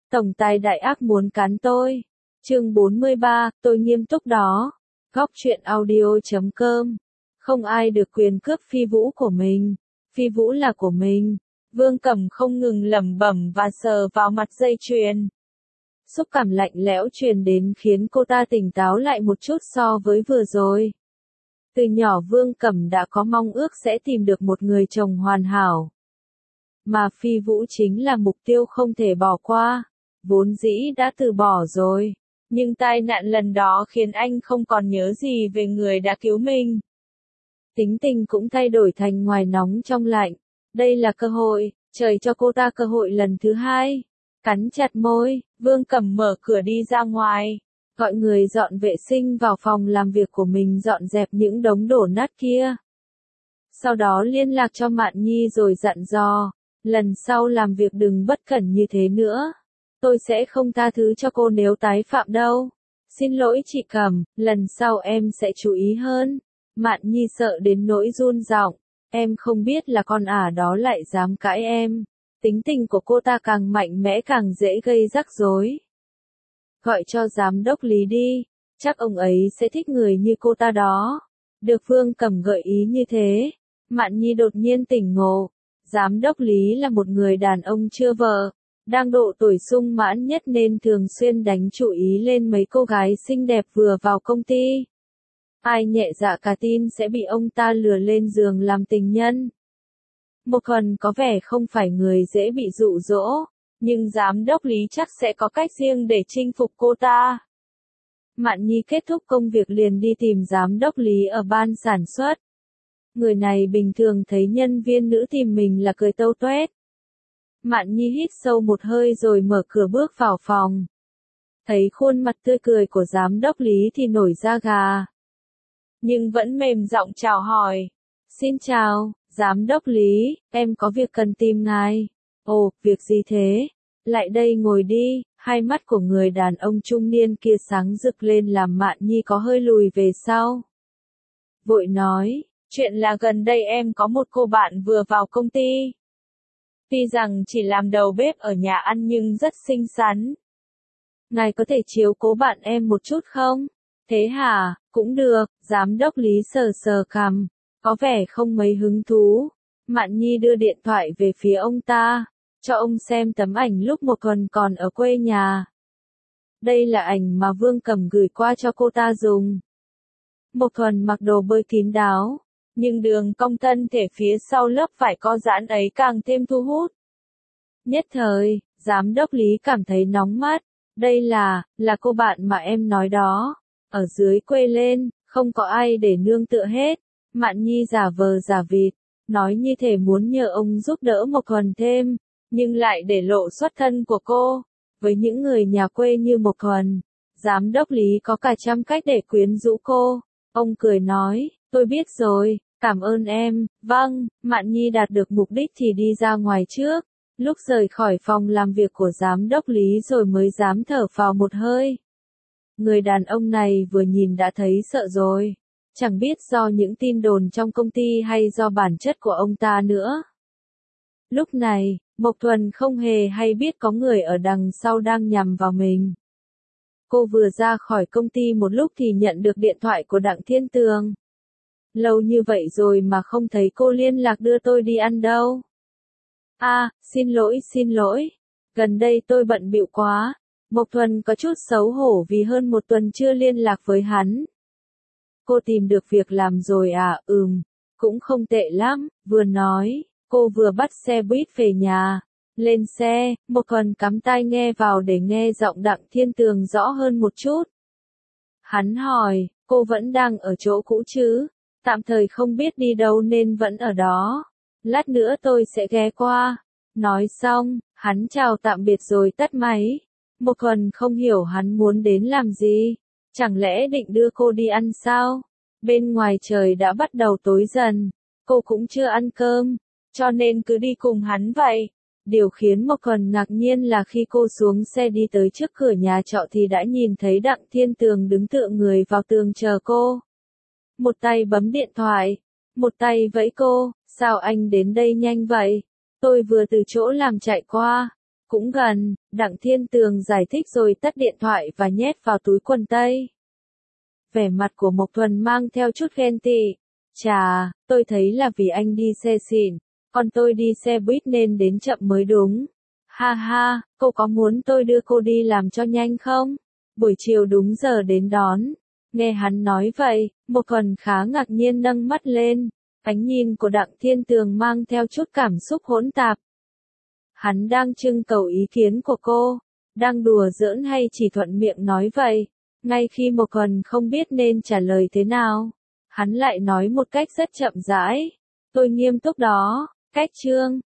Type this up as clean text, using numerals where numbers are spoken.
Tổng tài đại ác muốn cắn tôi. Chương 43, tôi nghiêm túc đó. Góc truyện audio.com. Không ai được quyền cướp phi vũ của mình. Phi vũ là của mình. Vương Cẩm không ngừng lẩm bẩm và sờ vào mặt dây chuyền. Xúc cảm lạnh lẽo truyền đến khiến cô ta tỉnh táo lại một chút so với vừa rồi. Từ nhỏ Vương Cẩm đã có mong ước sẽ tìm được một người chồng hoàn hảo. Mà phi vũ chính là mục tiêu không thể bỏ qua. Vốn dĩ đã từ bỏ rồi. Nhưng tai nạn lần đó khiến anh không còn nhớ gì về người đã cứu mình. Tính tình cũng thay đổi thành ngoài nóng trong lạnh. Đây là cơ hội, trời cho cô ta cơ hội lần thứ hai. Cắn chặt môi, Vương Cẩm mở cửa đi ra ngoài. Gọi người dọn vệ sinh vào phòng làm việc của mình dọn dẹp những đống đổ nát kia. Sau đó liên lạc cho Mạn Nhi rồi dặn dò. Lần sau làm việc đừng bất cẩn như thế nữa. Tôi sẽ không tha thứ cho cô nếu tái phạm đâu. Xin lỗi chị Cẩm, lần sau em sẽ chú ý hơn. Mạn Nhi sợ đến nỗi run giọng. Em không biết là con ả đó lại dám cãi em. Tính tình của cô ta càng mạnh mẽ càng dễ gây rắc rối. Gọi cho giám đốc Lý đi. Chắc ông ấy sẽ thích người như cô ta đó. Được Vương Cẩm gợi ý như thế. Mạn Nhi đột nhiên tỉnh ngộ. Giám đốc Lý là một người đàn ông chưa vợ. Đang độ tuổi sung mãn nhất nên thường xuyên đánh chú ý lên mấy cô gái xinh đẹp vừa vào công ty. Ai nhẹ dạ cả tin sẽ bị ông ta lừa lên giường làm tình nhân. Một phần có vẻ không phải người dễ bị dụ dỗ, nhưng giám đốc Lý chắc sẽ có cách riêng để chinh phục cô ta. Mạn Nhi kết thúc công việc liền đi tìm giám đốc Lý ở ban sản xuất. Người này bình thường thấy nhân viên nữ tìm mình là cười tâu toét. Mạn Nhi hít sâu một hơi rồi mở cửa bước vào phòng. Thấy khuôn mặt tươi cười của giám đốc Lý thì nổi da gà. Nhưng vẫn mềm giọng chào hỏi. Xin chào, giám đốc Lý, em có việc cần tìm ngài. Ồ, việc gì thế? Lại đây ngồi đi. Hai mắt của người đàn ông trung niên kia sáng rực lên làm Mạn Nhi có hơi lùi về sau. Vội nói, chuyện là gần đây em có một cô bạn vừa vào công ty. Tuy rằng chỉ làm đầu bếp ở nhà ăn nhưng rất xinh xắn. Ngài có thể chiếu cố bạn em một chút không? Thế hả? Cũng được, giám đốc Lý sờ sờ cằm, có vẻ không mấy hứng thú. Mạn Nhi đưa điện thoại về phía ông ta, cho ông xem tấm ảnh lúc một tuần còn ở quê nhà. Đây là ảnh mà Vương Cẩm gửi qua cho cô ta dùng. Một tuần mặc đồ bơi kín đáo, nhưng đường cong thân thể phía sau lớp vải co giãn ấy càng thêm thu hút. Nhất thời, giám đốc Lý cảm thấy nóng mắt. Đây là cô bạn mà em nói đó. Ở dưới quê lên, không có ai để nương tựa hết. Mạn Nhi giả vờ giả vịt, nói như thể muốn nhờ ông giúp đỡ một tuần thêm, nhưng lại để lộ xuất thân của cô. Với những người nhà quê như một tuần, giám đốc Lý có cả trăm cách để quyến rũ cô. Ông cười nói, tôi biết rồi, cảm ơn em. Vâng, Mạn Nhi đạt được mục đích thì đi ra ngoài trước. Lúc rời khỏi phòng làm việc của giám đốc Lý rồi mới dám thở phào một hơi. Người đàn ông này vừa nhìn đã thấy sợ rồi. Chẳng biết do những tin đồn trong công ty hay do bản chất của ông ta nữa. Lúc này, Mộc Thuần không hề hay biết có người ở đằng sau đang nhằm vào mình. Cô vừa ra khỏi công ty một lúc thì nhận được điện thoại của Đặng Thiên Tường. Lâu như vậy rồi mà không thấy cô liên lạc đưa tôi đi ăn đâu. Xin lỗi. Gần đây tôi bận bịu quá. Mộc Thuần có chút xấu hổ vì hơn một tuần chưa liên lạc với hắn. Cô tìm được việc làm rồi à? Cũng không tệ lắm, vừa nói, cô vừa bắt xe buýt về nhà. Lên xe, Mộc Thuần cắm tai nghe vào để nghe giọng Đặng Thiên Tường rõ hơn một chút. Hắn hỏi, cô vẫn đang ở chỗ cũ chứ? Tạm thời không biết đi đâu nên vẫn ở đó. Lát nữa tôi sẽ ghé qua. Nói xong, hắn chào tạm biệt rồi tắt máy. Mộc Thuần không hiểu hắn muốn đến làm gì. Chẳng lẽ định đưa cô đi ăn sao? Bên ngoài trời đã bắt đầu tối dần. Cô cũng chưa ăn cơm, cho nên cứ đi cùng hắn vậy. Điều khiến Mộc Thuần ngạc nhiên là khi cô xuống xe đi tới trước cửa nhà trọ thì đã nhìn thấy Đặng Thiên Tường đứng tựa người vào tường chờ cô. Một tay bấm điện thoại, một tay vẫy cô, sao anh đến đây nhanh vậy? Tôi vừa từ chỗ làm chạy qua. Cũng gần, Đặng Thiên Tường giải thích rồi tắt điện thoại và nhét vào túi quần tây. Vẻ mặt của Mộc Thuần mang theo chút ghen tị. Chà, tôi thấy là vì anh đi xe xịn, còn tôi đi xe buýt nên đến chậm mới đúng. Ha ha, cô có muốn tôi đưa cô đi làm cho nhanh không? Buổi chiều đúng giờ đến đón. Nghe hắn nói vậy, Mộc Thuần khá ngạc nhiên nâng mắt lên. Ánh nhìn của Đặng Thiên Tường mang theo chút cảm xúc hỗn tạp. Hắn đang trưng cầu ý kiến của cô, đang đùa giỡn hay chỉ thuận miệng nói vậy. Ngay khi Mộc Thuần không biết nên trả lời thế nào, hắn lại nói một cách rất chậm rãi. Tôi nghiêm túc đó, cách chương.